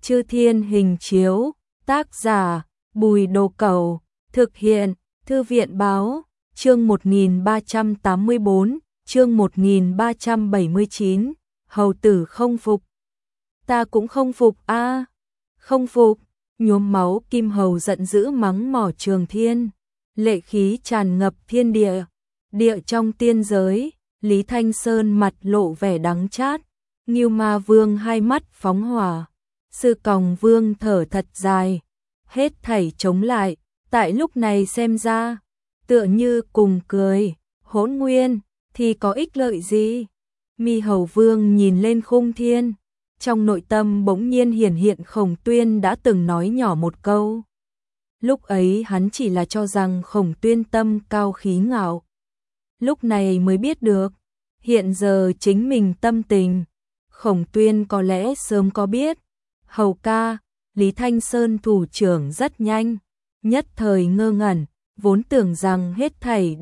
Chư Thiên Hình Chiếu, tác giả Bùi Đồ Cẩu, thực hiện Thư viện Báo, chương 1384, chương 1379, hầu tử không phục. Ta cũng không phục a, không phục, nhuốm máu Kim Hầu giận dữ mắng mỏ Trường Thiên, lệ khí tràn ngập thiên địa, địa trong tiên giới, Lý Thanh Sơn mặt lộ vẻ đắng chát, Ngưu Ma Vương hai mắt phóng hỏa, Sư Còng Vương thở thật dài, hết thảy chống lại, tại lúc này xem ra, tựa như cùng cười, hỗn nguyên, thì có ích lợi gì? Mi Hầu Vương nhìn lên khung thiên, trong nội tâm bỗng nhiên hiển hiện Khổng Tuyên đã từng nói nhỏ một câu. Lúc ấy hắn chỉ là cho rằng Khổng Tuyên tâm cao khí ngạo. Lúc này mới biết được, hiện giờ chính mình tâm tình, Khổng Tuyên có lẽ sớm có biết. Hầu ca, Lý Thanh Sơn thủ trưởng rất nhanh, nhất thời ngơ ngẩn, vốn tưởng rằng hết thảy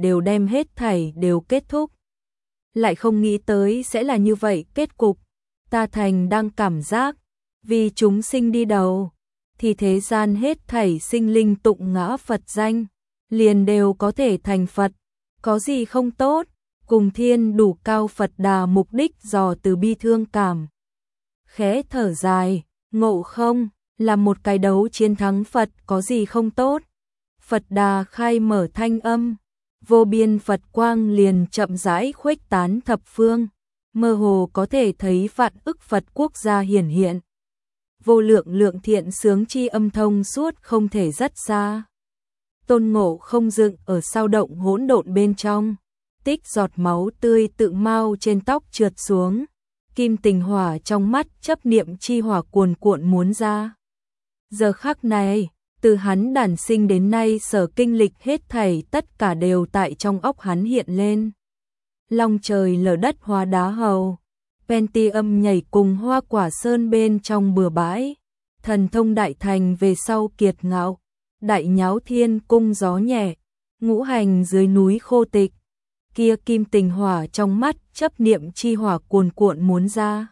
đều kết thúc. Lại không nghĩ tới sẽ là như vậy kết cục, ta thành đang cảm giác, vì chúng sinh đi đầu, thì thế gian hết thảy sinh linh tụng ngã Phật danh, liền đều có thể thành Phật, có gì không tốt, cùng thiên đủ cao Phật Đà mục đích dò từ bi thương cảm. Khẽ thở dài, ngộ không, là một cái đấu chiến thắng Phật có gì không tốt. Phật Đà khai mở thanh âm, vô biên Phật quang liền chậm rãi khuếch tán thập phương, mơ hồ có thể thấy vạn ức Phật quốc gia hiển hiện. Vô lượng lượng thiện sướng chi âm thông suốt không thể rất xa. Tôn Ngộ không dựng ở sao động hỗn độn bên trong, tích giọt máu tươi tự mau trên tóc trượt xuống, kim tình hỏa trong mắt chấp niệm chi hỏa cuồn cuộn muốn ra. Giờ khắc này, từ hắn đản sinh đến nay sở kinh lịch hết thảy tất cả đều tại trong óc hắn hiện lên. Long trời lở đất hóa đá hầu, Pentium nhảy cùng hoa quả sơn bên trong bừa bãi, thần thông đại thành về sau kiệt ngạo, đại nháo thiên cung gió nhẹ, ngũ hành dưới núi khô tịch, kia kim tình hỏa trong mắt chấp niệm chi hỏa cuồn cuộn muốn ra.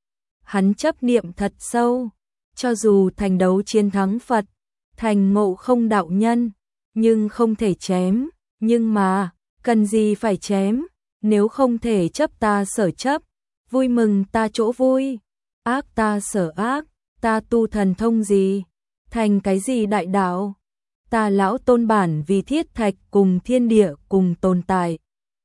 Hắn chấp niệm thật sâu, cho dù thành đấu chiến thắng Phật, thành Ngộ không đạo nhân, nhưng không thể chém, nhưng mà, cần gì phải chém, nếu không thể chấp ta sở chấp, vui mừng ta chỗ vui, ác ta sở ác, ta tu thần thông gì, thành cái gì đại đạo, ta lão tôn bản vì thiết thạch cùng thiên địa cùng tồn tại.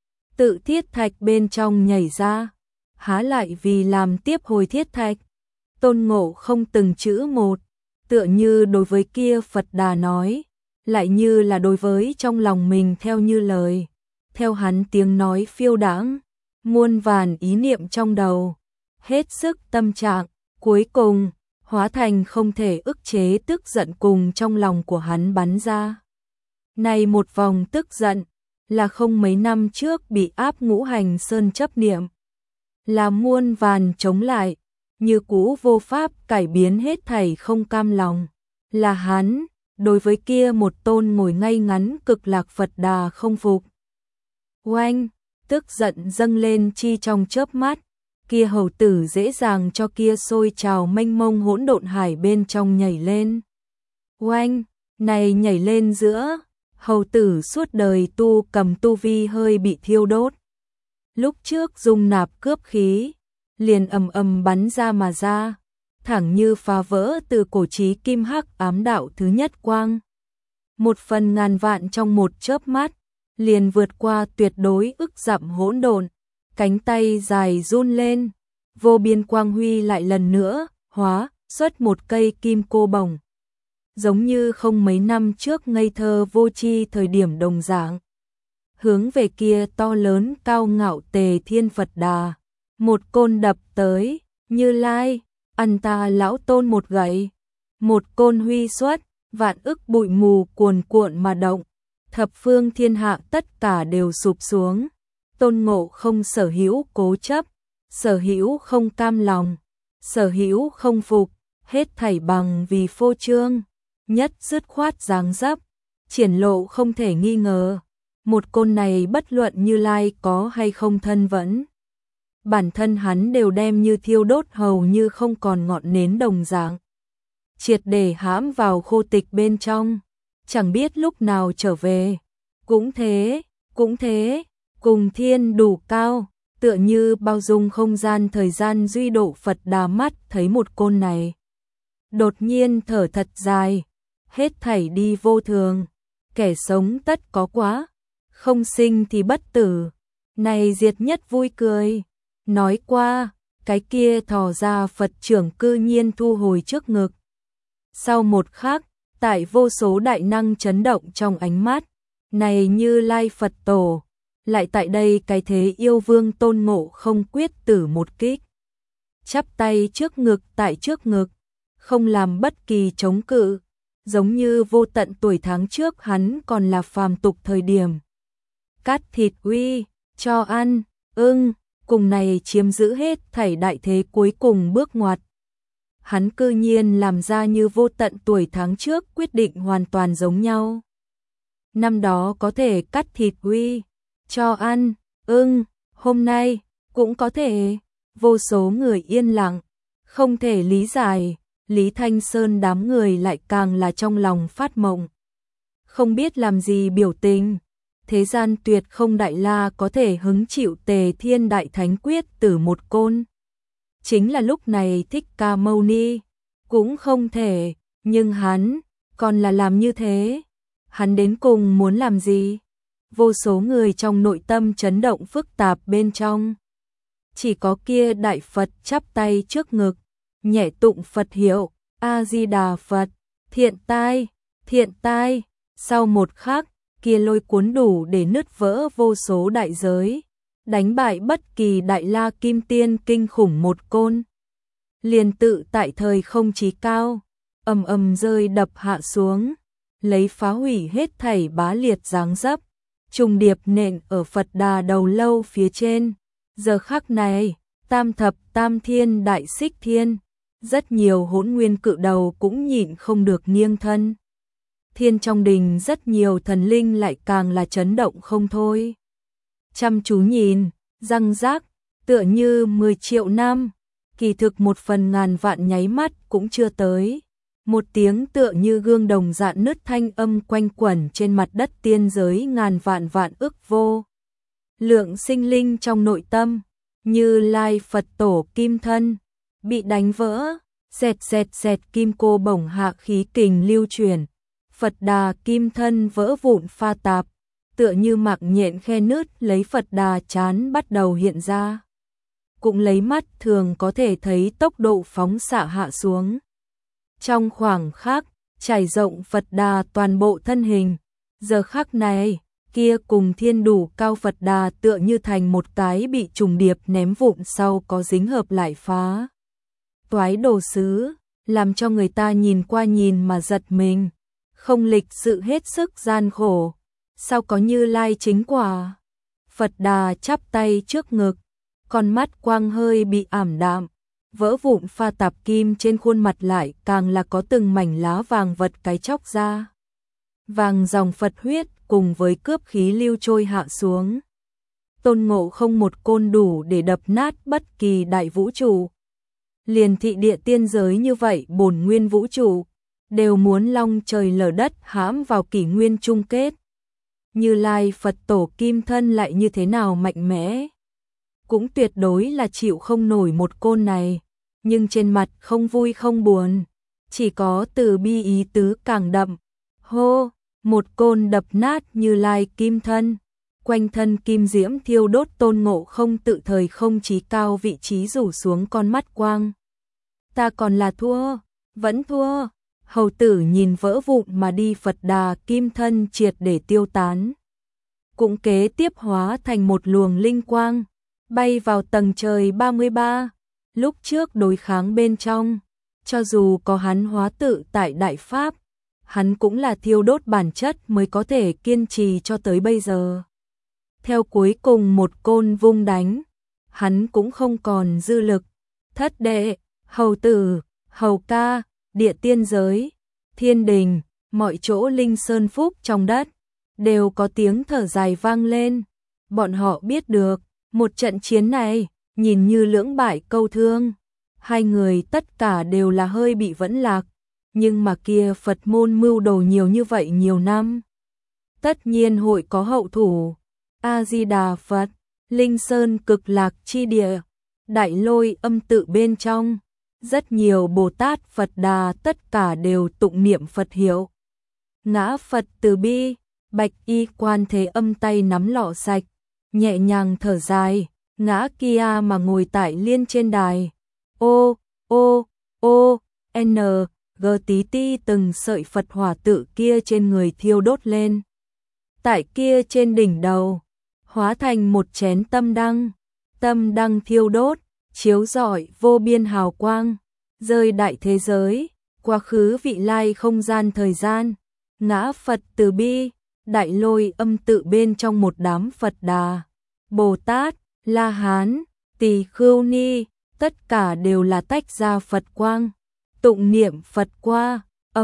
Tự thiết thạch bên trong nhảy ra, há lại vì làm tiếp hồi thiết thạch. Tôn Ngộ không từng chữ một, tựa như đối với kia Phật Đà nói, lại như là đối với trong lòng mình theo như lời. Theo hắn tiếng nói phiêu đãng, muôn vàn ý niệm trong đầu, hết sức tâm trạng, cuối cùng, hóa thành không thể ức chế tức giận cùng trong lòng của hắn bắn ra. Này một vòng tức giận, là không mấy năm trước bị áp ngũ hành sơn chấp niệm, là muôn vàn chống lại, như cũ vô pháp cải biến hết thảy không cam lòng, là hắn, đối với kia một tôn ngồi ngay ngắn cực lạc Phật Đà không phục. Oanh, tức giận dâng lên chi trong chớp mắt, kia hầu tử dễ dàng cho kia sôi trào mênh mông hỗn độn hải bên trong nhảy lên. Oanh, này nhảy lên giữa, hầu tử suốt đời tu cầm tu vi hơi bị thiêu đốt. Lúc trước dung nạp cướp khí, liền ầm ầm bắn ra mà ra, thẳng như phá vỡ từ cổ chí kim hắc ám đạo thứ nhất quang. Một phần ngàn vạn trong một chớp mắt, liền vượt qua tuyệt đối ức dặm hỗn độn, cánh tay dài run lên, vô biên quang huy lại lần nữa hóa xuất một cây kim cô bồng, giống như không mấy năm trước ngây thơ vô tri thời điểm đồng dạng, hướng về kia to lớn cao ngạo Tề Thiên Phật Đà, một côn đập tới. Như Lai, ăn ta lão tôn một gậy, một côn huy xuất, vạn ức bụi mù cuồn cuộn mà động, thập phương thiên hạ tất cả đều sụp xuống. Tôn Ngộ không sở hữu cố chấp, sở hữu không cam lòng, sở hữu không phục, hết thảy bằng vì phô trương, nhất dứt khoát dáng dấp, triển lộ không thể nghi ngờ. Một côn này bất luận Như Lai có hay không thân vẫn, bản thân hắn đều đem như thiêu đốt hầu như không còn ngọn nến đồng dạng. triệt để hãm vào khô tịch bên trong, chẳng biết lúc nào trở về. Cũng thế, cùng thiên đủ cao, tựa như bao dung không gian thời gian duy độ Phật Đà mắt thấy một côn này. Đột nhiên thở thật dài, hết thảy đi vô thường, kẻ sống tất có quá, không sinh thì bất tử, này diệt nhất vui cười. Nói qua, cái kia thò ra Phật trưởng cư nhiên thu hồi trước ngực. Sau một khắc, tại vô số đại năng chấn động trong ánh mắt, này Như Lai Phật Tổ, lại tại đây cái thế yêu vương Tôn Ngộ Không quyết tử một kích. Chắp tay trước ngực tại trước ngực, không làm bất kỳ chống cự, giống như vô tận tuổi tháng trước hắn còn là phàm tục thời điểm. Cắt thịt uy, cho ăn, cùng này chiếm giữ hết thảy đại thế cuối cùng bước ngoặt. Hắn cư nhiên làm ra như vô tận tuổi tháng trước quyết định hoàn toàn giống nhau. Năm đó có thể cắt thịt uy, cho ăn, hôm nay cũng có thể. Vô số người yên lặng, không thể lý giải, Lý Thanh Sơn đám người lại càng là trong lòng phát mộng. Không biết làm gì biểu tình, thế gian tuyệt không đại la có thể hứng chịu Tề Thiên Đại Thánh quyết tử một côn. Chính là lúc này Thích Ca Mâu Ni cũng không thể, nhưng hắn còn là làm như thế. Hắn đến cùng muốn làm gì? Vô số người trong nội tâm chấn động phức tạp bên trong. Chỉ có kia Đại Phật chắp tay trước ngực, nhẹ tụng Phật hiệu, A-di-đà Phật, thiện tai. Sau một khắc, kia lôi cuốn đủ để nứt vỡ vô số đại giới, đánh bại bất kỳ đại la kim tiên kinh khủng một côn. Liền tự tại thời không chí cao, ầm rơi đập hạ xuống, lấy phá hủy hết thảy bá liệt dáng dấp, trùng điệp nện ở Phật Đà đầu lâu phía trên. Giờ khắc này, tam thập tam thiên đại xích thiên, rất nhiều hỗn nguyên cự đầu cũng nhịn không được nghiêng thân. Thiên trong đình rất nhiều thần linh lại càng là chấn động không thôi. Chăm chú nhìn, răng rác, tựa như 10 triệu năm, kỳ thực 1/1000 nháy mắt cũng chưa tới. Một tiếng tựa như gương đồng dạn nứt thanh âm quanh quẩn trên mặt đất tiên giới ngàn vạn ức vô. Lượng sinh linh trong nội tâm, Như Lai Phật Tổ kim thân, bị đánh vỡ, xẹt kim cô bổng hạ khí kình lưu chuyển. Phật Đà kim thân vỡ vụn pha tạp, tựa như mạc nhện khe nứt lấy Phật Đà chán bắt đầu hiện ra. Cũng lấy mắt thường có thể thấy tốc độ phóng xạ hạ xuống. Trong khoảng khắc, trải rộng Phật Đà toàn bộ thân hình. Giờ khắc này, kia cùng thiên đủ cao Phật Đà tựa như thành một cái bị trùng điệp ném vụn sau có dính hợp lại phá toái đồ sứ, làm cho người ta nhìn qua nhìn mà giật mình. Không lịch sự hết sức gian khổ, sao có Như Lai chính quả. Phật Đà chắp tay trước ngực, con mắt quang hơi bị ảm đạm, vỡ vụn pha tạp kim trên khuôn mặt lại càng là có từng mảnh lá vàng vật cái chóc ra. Vàng dòng Phật huyết cùng với cướp khí lưu trôi hạ xuống. Tôn Ngộ Không một côn đủ để đập nát bất kỳ đại vũ trụ. Liền thị địa tiên giới như vậy bổn nguyên vũ trụ, đều muốn long trời lở đất hãm vào kỷ nguyên chung kết. Như Lai Phật Tổ kim thân lại như thế nào mạnh mẽ, cũng tuyệt đối là chịu không nổi một côn này, nhưng trên mặt không vui không buồn, chỉ có từ bi ý tứ càng đậm. Hô, một côn đập nát Như Lai kim thân, quanh thân kim diễm thiêu đốt. Tôn Ngộ Không tự thời không chí cao vị trí rủ xuống con mắt quang. Ta còn là thua, vẫn thua. Hầu tử nhìn vỡ vụn mà đi Phật Đà kim thân triệt để tiêu tán. Cũng kế tiếp hóa thành một luồng linh quang, bay vào tầng trời 33. Lúc trước đối kháng bên trong, cho dù có hắn hóa tự tại đại pháp, hắn cũng là thiêu đốt bản chất mới có thể kiên trì cho tới bây giờ. Theo cuối cùng một côn vung đánh, hắn cũng không còn dư lực. Thất đệ, hầu tử, hầu ca, địa tiên giới, thiên đình, mọi chỗ linh sơn phúc trong đất, đều có tiếng thở dài vang lên. Bọn họ biết được, một trận chiến này, nhìn như lưỡng bại câu thương. Hai người tất cả đều là hơi bị vẫn lạc, nhưng mà kia Phật môn mưu đồ nhiều như vậy nhiều năm. Tất nhiên hội có hậu thủ. A-di-đà Phật, Linh Sơn cực lạc chi địa, Đại Lôi âm tự bên trong, rất nhiều Bồ Tát Phật Đà tất cả đều tụng niệm Phật hiệu. Ngã Phật từ bi, Bạch Y Quan Thế Âm tay nắm lọ sạch, nhẹ nhàng thở dài, ngã kia mà ngồi tại liên trên đài. Ô, ô, ô, n, g tí ti từng sợi Phật hỏa tự kia trên người thiêu đốt lên. Tại kia trên đỉnh đầu, hóa thành một chén tâm đăng thiêu đốt, chiếu rọi vô biên hào quang, rơi đại thế giới, quá khứ vị lai không gian thời gian. Ngã Phật từ bi, Đại Lôi âm tự bên trong một đám Phật Đà, Bồ Tát, La Hán, Tỳ Khưu Ni, tất cả đều là tách ra Phật quang, tụng niệm Phật qua,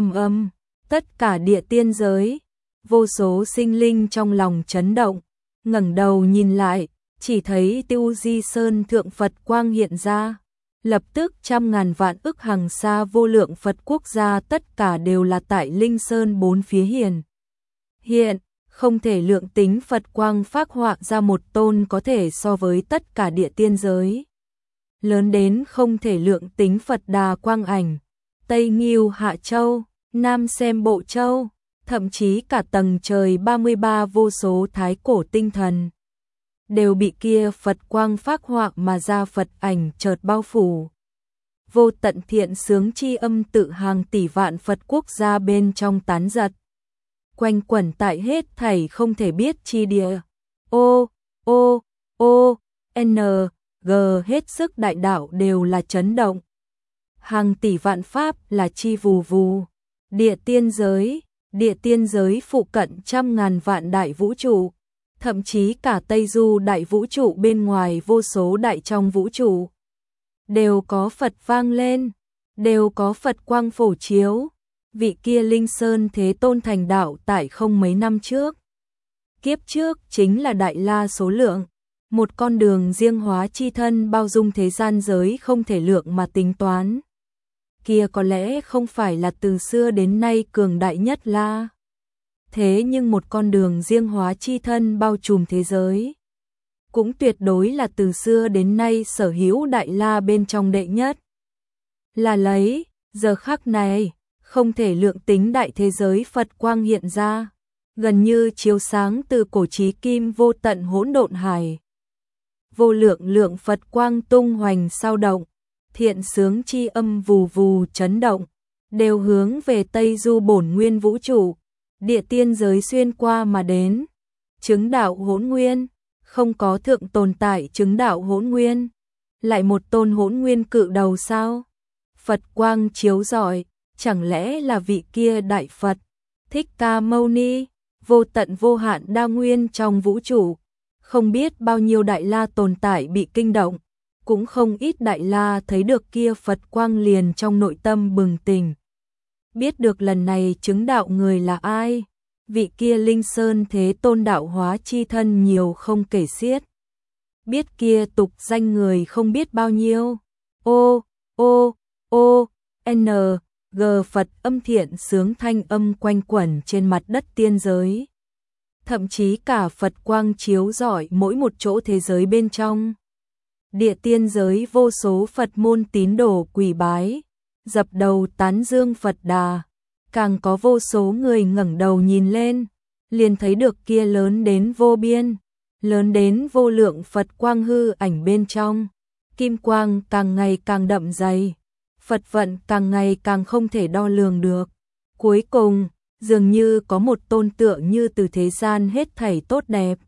tất cả địa tiên giới, vô số sinh linh trong lòng chấn động, ngẩng đầu nhìn lại, chỉ thấy Tiêu Di Sơn thượng Phật quang hiện ra, lập tức trăm ngàn vạn ức hằng xa vô lượng Phật quốc gia tất cả đều là tại Linh Sơn bốn phía hiện, không thể lượng tính Phật quang phác họa ra một tôn có thể so với tất cả địa tiên giới. Lớn đến không thể lượng tính Phật Đà quang ảnh, Tây Nghiêu Hạ Châu, Nam Xem Bộ Châu, thậm chí cả tầng trời 33 vô số thái cổ tinh thần, đều bị kia Phật quang phác họa mà ra Phật ảnh chợt bao phủ. Vô tận thiện sướng chi âm tự hàng tỷ vạn Phật quốc gia bên trong tán giật, quanh quẩn tại hết thảy không thể biết chi địa. Ô, ô, ô, n, g hết sức đại đạo đều là chấn động. Hàng tỷ vạn pháp là chi vù vù. Địa tiên giới phụ cận trăm ngàn vạn đại vũ trụ, thậm chí cả Tây Du đại vũ trụ bên ngoài vô số đại trong vũ trụ, đều có Phật vang lên, đều có Phật quang phổ chiếu. Vị kia Linh Sơn Thế Tôn thành đạo tại không mấy năm trước. Kiếp trước chính là đại la số lượng, một con đường riêng hóa chi thân bao dung thế gian giới không thể lượng mà tính toán. Kia có lẽ không phải là từ xưa đến nay cường đại nhất la. Thế nhưng một con đường riêng hóa chi thân bao trùm thế giới, cũng tuyệt đối là từ xưa đến nay sở hữu đại la bên trong đệ nhất. Là lấy, giờ khắc này, không thể lượng tính đại thế giới Phật quang hiện ra, gần như chiếu sáng từ cổ chí kim vô tận hỗn độn hải. Vô lượng lượng Phật quang tung hoành sao động, thiện sướng chi âm vù vù chấn động, đều hướng về Tây Du bổn nguyên vũ trụ, địa tiên giới xuyên qua mà đến. Chứng đạo hỗn nguyên, không có thượng tồn tại chứng đạo hỗn nguyên, lại một tôn hỗn nguyên cự đầu sao? Phật quang chiếu rọi, chẳng lẽ là vị kia đại Phật Thích Ca Mâu Ni, vô tận vô hạn đa nguyên trong vũ trụ, không biết bao nhiêu đại la tồn tại bị kinh động, cũng không ít đại la thấy được kia Phật quang liền trong nội tâm bừng tỉnh. Biết được lần này chứng đạo người là ai, vị kia Linh Sơn Thế Tôn đạo hóa chi thân nhiều không kể xiết. Biết kia tục danh người không biết bao nhiêu. Ô, ô, ô, n, g Phật âm thiện sướng thanh âm quanh quẩn trên mặt đất tiên giới. Thậm chí cả Phật quang chiếu rọi mỗi một chỗ thế giới bên trong. Địa tiên giới vô số Phật môn tín đồ quỳ bái, dập đầu tán dương Phật Đà. Càng có vô số người ngẩng đầu nhìn lên, liền thấy được kia lớn đến vô biên, lớn đến vô lượng Phật quang hư ảnh bên trong. Kim quang càng ngày càng đậm dày, Phật vận càng ngày càng không thể đo lường được. Cuối cùng, dường như có một tôn tượng như từ thế gian hết thảy tốt đẹp,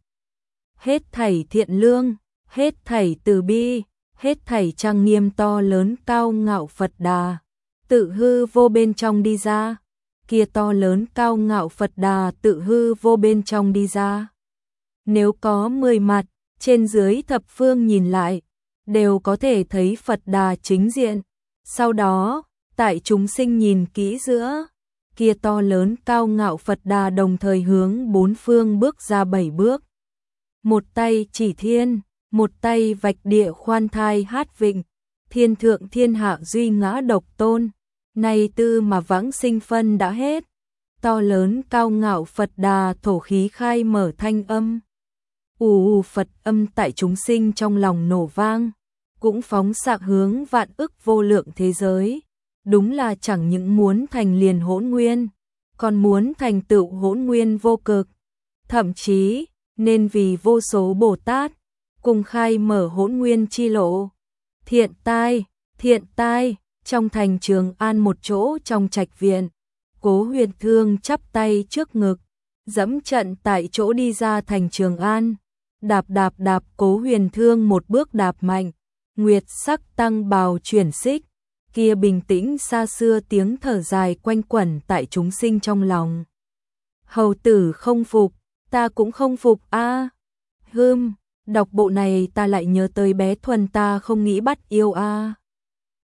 hết thảy thiện lương, hết thảy từ bi, hết thảy trang nghiêm to lớn cao ngạo Phật Đà, tự hư vô bên trong đi ra. Kia to lớn cao ngạo Phật Đà tự hư vô bên trong đi ra. Nếu có 10 mặt, trên dưới thập phương nhìn lại, đều có thể thấy Phật Đà chính diện. Sau đó, tại chúng sinh nhìn kỹ giữa, kia to lớn cao ngạo Phật Đà đồng thời hướng bốn phương bước ra 7 bước. Một tay chỉ thiên, một tay vạch địa khoan thai hát vịnh, thiên thượng thiên hạ duy ngã độc tôn. Nay tư mà vãng sinh phân đã hết, to lớn cao ngạo Phật Đà thổ khí khai mở thanh âm. Ù Phật âm tại chúng sinh trong lòng nổ vang, cũng phóng xạ hướng vạn ức vô lượng thế giới. Đúng là chẳng những muốn thành liền hỗn nguyên, còn muốn thành tựu hỗn nguyên vô cực. Thậm chí, nên vì vô số Bồ Tát, cùng khai mở hỗn nguyên chi lộ. Thiện tai, trong thành Trường An một chỗ trong trạch viện, Cố Huyền Thương chắp tay trước ngực, dẫm trận tại chỗ đi ra thành Trường An. Đạp đạp đạp, Cố Huyền Thương một bước đạp mạnh, nguyệt sắc tăng bào chuyển xích, kia bình tĩnh xa xưa tiếng thở dài quanh quẩn tại chúng sinh trong lòng. Hầu tử không phục, ta cũng không phục a. Đọc bộ này ta lại nhớ tới bé Thuần ta không nghĩ bắt yêu a.